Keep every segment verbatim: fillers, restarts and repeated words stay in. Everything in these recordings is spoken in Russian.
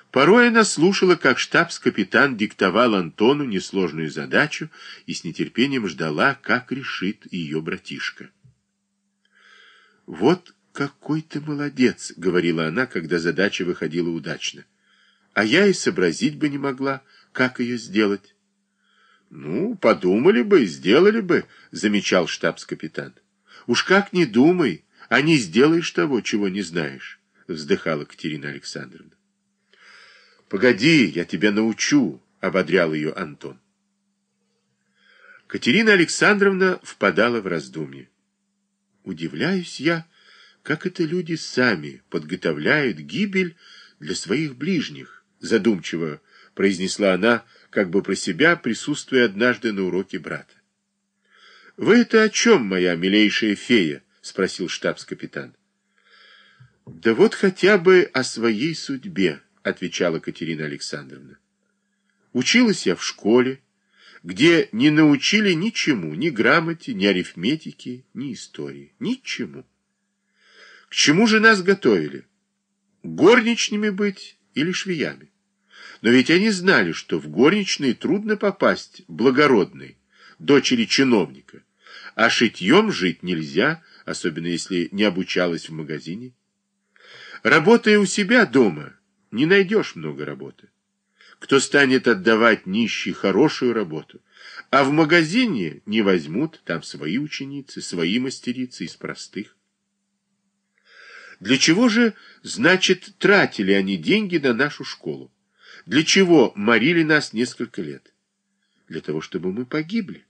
Порой она слушала, как штабс-капитан диктовал Антону несложную задачу и с нетерпением ждала, как решит ее братишка. «Вот какой ты молодец», — говорила она, когда задача выходила удачно. «А я и сообразить бы не могла, как ее сделать». «Ну, подумали бы, сделали бы», — замечал штабс-капитан. «Уж как не думай, а не сделаешь того, чего не знаешь», — вздыхала Катерина Александровна. «Погоди, я тебя научу», — ободрял ее Антон. Катерина Александровна впадала в раздумье. «Удивляюсь я, как это люди сами подготовляют гибель для своих ближних», — задумчиво произнесла она, как бы про себя, присутствуя однажды на уроке брата. «Вы это о чем, моя милейшая фея?» — спросил штабс-капитан. «Да вот хотя бы о своей судьбе», — отвечала Катерина Александровна. «Училась я в школе, где не научили ничему, ни грамоте, ни арифметике, ни истории, ничему. К чему же нас готовили? Горничными быть или швеями? Но ведь они знали, что в горничные трудно попасть благородной, дочери чиновника, а шитьем жить нельзя, особенно если не обучалась в магазине. Работая у себя дома, не найдешь много работы. Кто станет отдавать нищей хорошую работу? А в магазине не возьмут, там свои ученицы, свои мастерицы из простых. Для чего же, значит, тратили они деньги на нашу школу? Для чего морили нас несколько лет? Для того, чтобы мы погибли.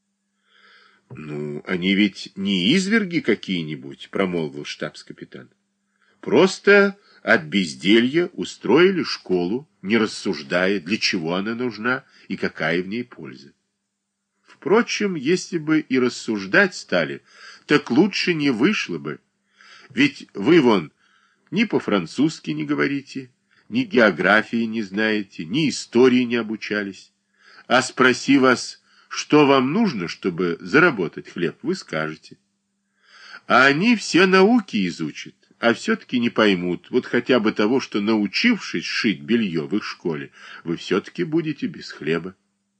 Ну, они ведь не изверги какие-нибудь, промолвил штабс-капитан. Просто от безделья устроили школу, не рассуждая, для чего она нужна и какая в ней польза. Впрочем, если бы и рассуждать стали, так лучше не вышло бы. Ведь вы вон ни по-французски не говорите, ни географии не знаете, ни истории не обучались. А спроси вас, что вам нужно, чтобы заработать хлеб, вы скажете. А они все науки изучат, а все-таки не поймут, вот хотя бы того, что, научившись шить белье в их школе, вы все-таки будете без хлеба.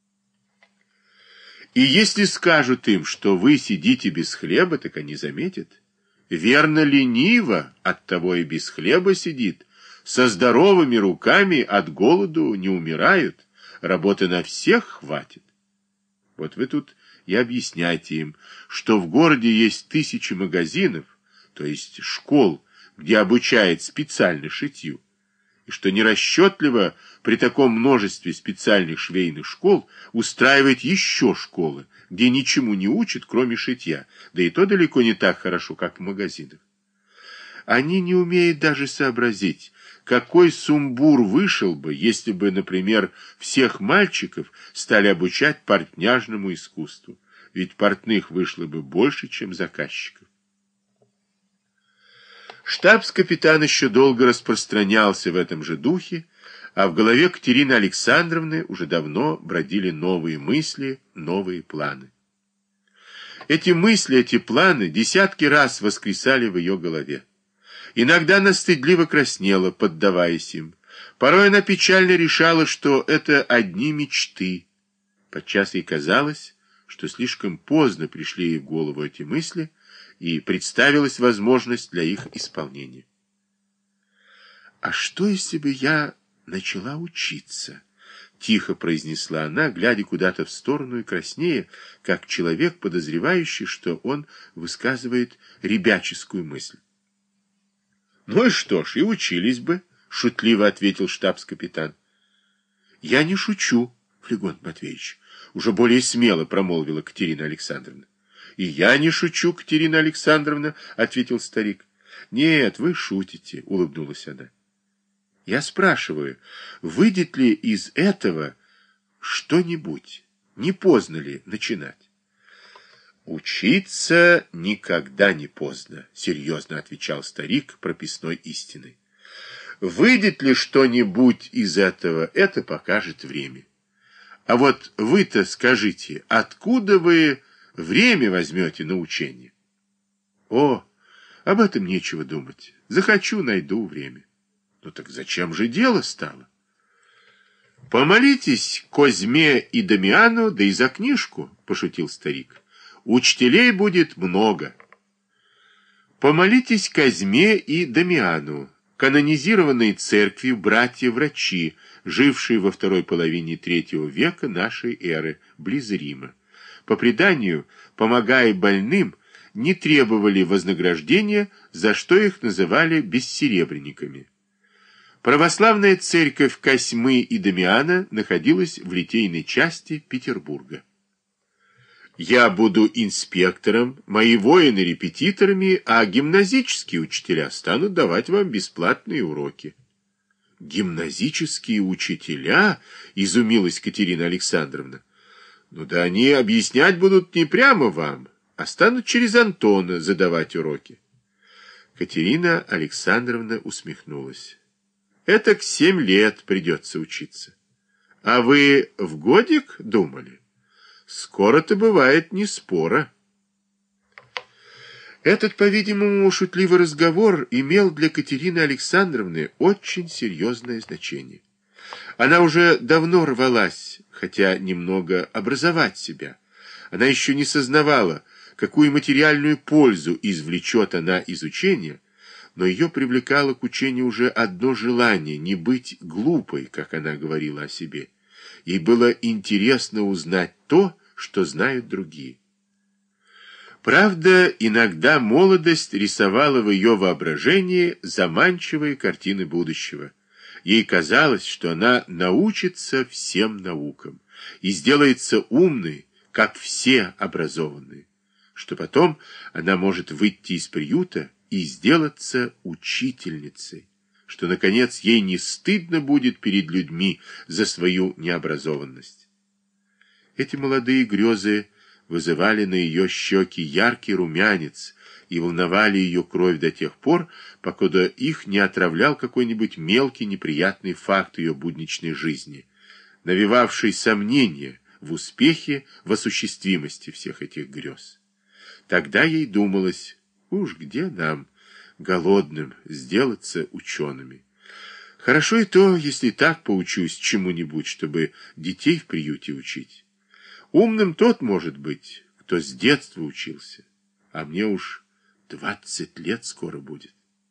И если скажут им, что вы сидите без хлеба, так они заметят. Верно, лениво, оттого и без хлеба сидит, со здоровыми руками от голоду не умирают, работы на всех хватит. Вот вы тут и объясняйте им, что в городе есть тысячи магазинов, то есть школ, где обучают специально шитью, и что нерасчетливо при таком множестве специальных швейных школ устраивать еще школы, где ничему не учат, кроме шитья, да и то далеко не так хорошо, как в магазинах. Они не умеют даже сообразить, какой сумбур вышел бы, если бы, например, всех мальчиков стали обучать портняжному искусству, ведь портных вышло бы больше, чем заказчиков. Штабс-капитан еще долго распространялся в этом же духе, а в голове Катерины Александровны уже давно бродили новые мысли, новые планы. Эти мысли, эти планы десятки раз воскресали в ее голове. Иногда она стыдливо краснела, поддаваясь им. Порой она печально решала, что это одни мечты. Подчас ей казалось, что слишком поздно пришли ей в голову эти мысли, и представилась возможность для их исполнения. «А что, если бы я начала учиться?» — тихо произнесла она, глядя куда-то в сторону и краснея, как человек, подозревающий, что он высказывает ребяческую мысль. «Ну и что ж, и учились бы», — шутливо ответил штабс-капитан. «Я не шучу, Флегонт Матвеевич», — уже более смело промолвила Катерина Александровна. «И я не шучу, Катерина Александровна», — ответил старик. «Нет, вы шутите», — улыбнулась она. «Я спрашиваю, выйдет ли из этого что-нибудь? Не поздно ли начинать?» «Учиться никогда не поздно», — серьезно отвечал старик прописной истиной. «Выйдет ли что-нибудь из этого, это покажет время. А вот вы-то скажите, откуда вы время возьмете на учение?» «О, об этом нечего думать. Захочу, найду время». «Ну так зачем же дело стало?» Помолитесь Козьме и Дамиану, да и за книжку, пошутил старик. Учителей будет много. Помолитесь Козьме и Дамиану, канонизированные церковью братья-врачи, жившие во второй половине третьего века нашей эры, близ Рима. По преданию, помогая больным, не требовали вознаграждения, за что их называли бессеребренниками. Православная церковь Козьмы и Дамиана находилась в литейной части Петербурга. Я буду инспектором, мои воины репетиторами, а гимназические учителя станут давать вам бесплатные уроки. Гимназические учителя? Изумилась Катерина Александровна. Ну да они объяснять будут не прямо вам, а станут через Антона задавать уроки. Катерина Александровна усмехнулась. Это к семь лет придется учиться. А вы в годик думали? Скоро-то бывает не спора. Этот, по-видимому, шутливый разговор имел для Катерины Александровны очень серьезное значение. Она уже давно рвалась, хотя немного образовать себя. Она еще не сознавала, какую материальную пользу извлечет она из учения, но ее привлекало к учению уже одно желание не быть глупой, как она говорила о себе. Ей было интересно узнать то, что знают другие. Правда, иногда молодость рисовала в ее воображении заманчивые картины будущего. Ей казалось, что она научится всем наукам и сделается умной, как все образованные, что потом она может выйти из приюта и сделаться учительницей, что, наконец, ей не стыдно будет перед людьми за свою необразованность. Эти молодые грезы вызывали на ее щеки яркий румянец и волновали ее кровь до тех пор, покуда их не отравлял какой-нибудь мелкий неприятный факт ее будничной жизни, навевавший сомнения в успехе, в осуществимости всех этих грез. Тогда ей думалось, уж где нам, голодным, сделаться учеными. Хорошо и то, если так поучусь чему-нибудь, чтобы детей в приюте учить. Умным тот может быть, кто с детства учился, а мне уж двадцать лет скоро будет.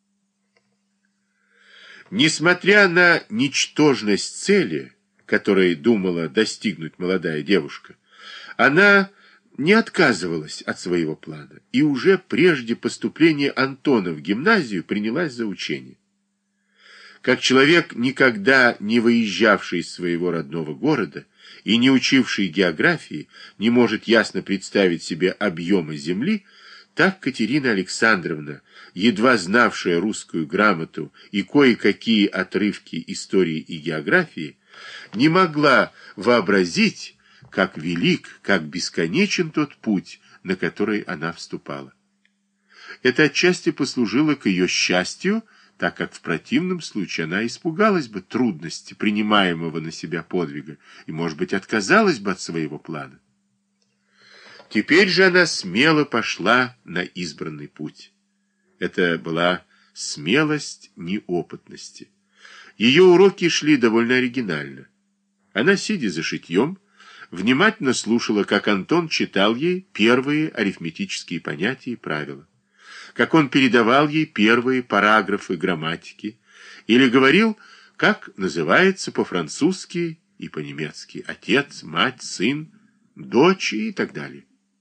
Несмотря на ничтожность цели, которой думала достигнуть молодая девушка, она не отказывалась от своего плана и уже прежде поступления Антона в гимназию принялась за учение. Как человек, никогда не выезжавший из своего родного города и не учивший географии, не может ясно представить себе объемы земли, так Катерина Александровна, едва знавшая русскую грамоту и кое-какие отрывки истории и географии, не могла вообразить, как велик, как бесконечен тот путь, на который она вступала. Это отчасти послужило к ее счастью, так как в противном случае она испугалась бы трудности принимаемого на себя подвига и, может быть, отказалась бы от своего плана. Теперь же она смело пошла на избранный путь. Это была смелость неопытности. Ее уроки шли довольно оригинально. Она, сидя за шитьем, внимательно слушала, как Антон читал ей первые арифметические понятия и правила, как он передавал ей первые параграфы грамматики или говорил, как называется по-французски и по-немецки отец, мать, сын, дочь и так далее.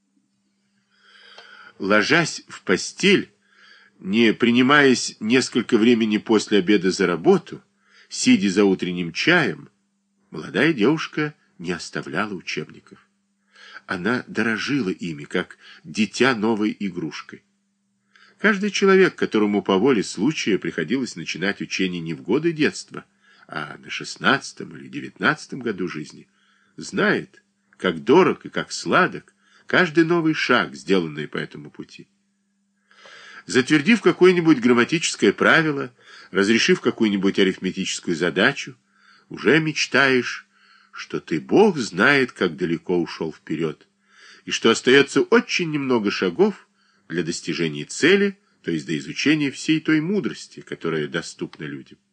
Ложась в постель, не принимаясь несколько времени после обеда за работу, сидя за утренним чаем, молодая девушка не оставляла учебников. Она дорожила ими, как дитя новой игрушкой. Каждый человек, которому по воле случая приходилось начинать учение не в годы детства, а на шестнадцатом или девятнадцатом году жизни, знает, как дорог и как сладок каждый новый шаг, сделанный по этому пути. Затвердив какое-нибудь грамматическое правило, разрешив какую-нибудь арифметическую задачу, уже мечтаешь, что ты, Бог знает, как далеко ушел вперед, и что остается очень немного шагов для достижения цели, то есть до изучения всей той мудрости, которая доступна людям.